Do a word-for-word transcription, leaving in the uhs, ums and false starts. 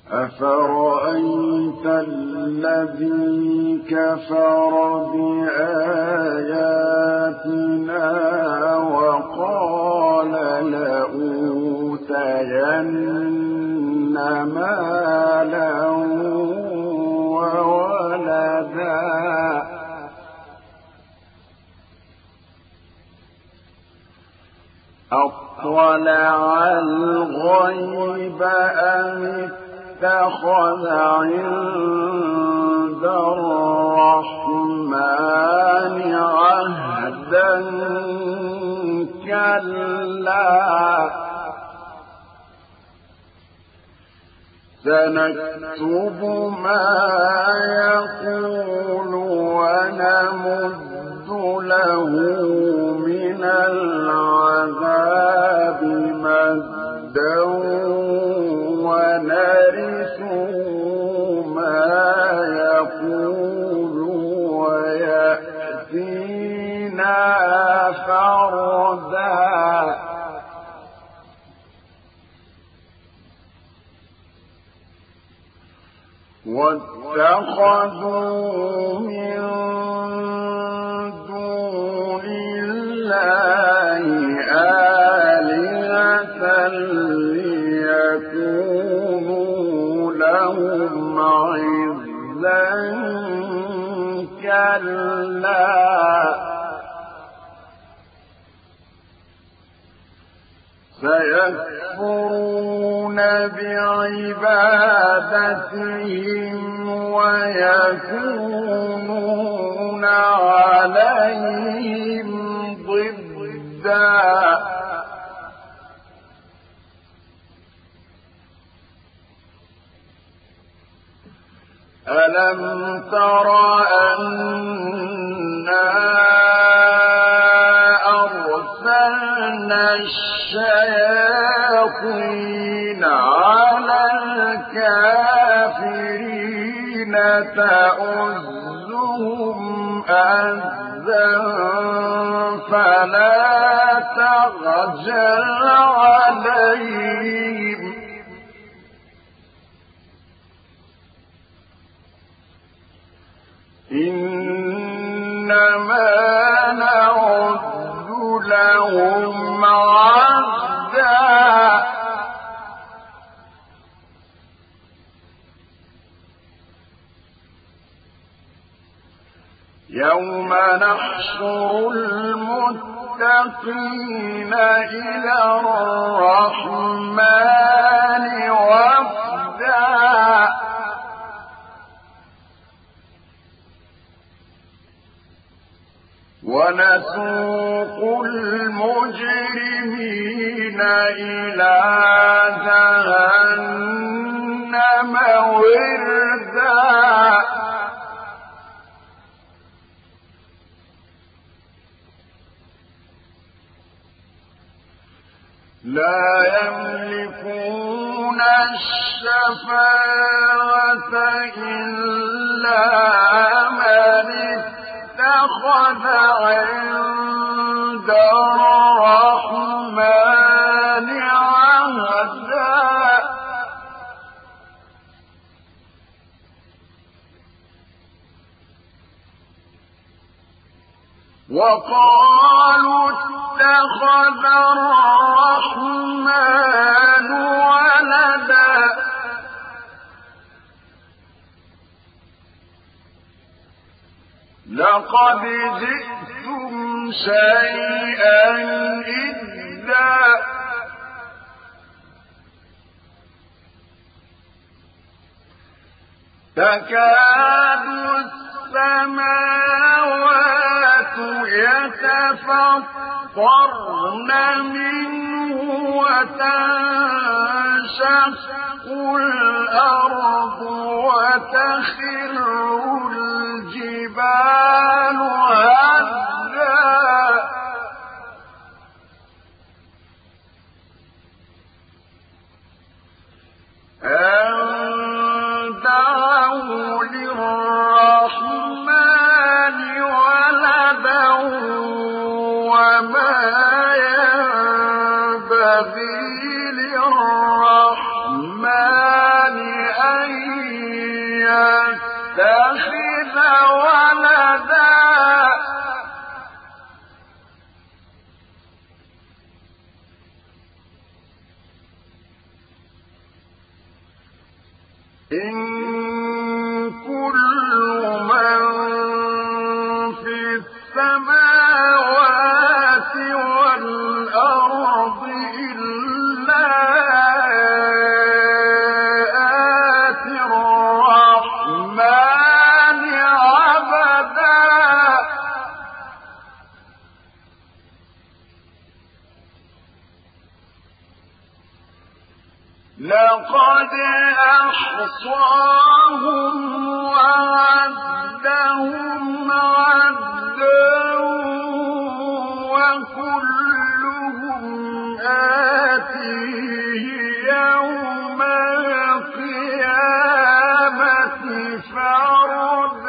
أفرأيت الذي كفر بآياتنا وقال لأوتين مالا وولدا أطلع الغيب أم اتخذ عند الرحمن عهدا كلا سنكتب ما يقول ونمد له من العذاب مدا ونرثه ما يقول ويأتينا فردا واتخذوا من دون الله آلهة ليكونوا لهم عزا كلا سيكفرون بعبادتهم ويكونون عليهم ضدا ألم تر أنا أرسلنا الشياطين على الكافرين تؤزهم أزا فلا تعجل عليهم إنما نعد لهم عدا يوم نحشر المتقين إلى الرحمن وفدا ونسوق المجرمين إلى جهنم وردا لا يملكون الشفاعة إلا من اتخذ عند الرحمن عهدا وقالوا اتخذ الرحمن ولدا لقد جئتم شيئا إدا تكاد السماوات يتفطرن منه وتنشق الأرض وتخر الجبال هدا أن دعوا للرحمن ولدا وما ينبغي للرحمن يتخذ ولدا إن كل من في السماوات والأرض إلا آتي الرحمن عبدا لقد أحصاهم وعدهم عدا وكلهم آتيه يوم القيامة فردا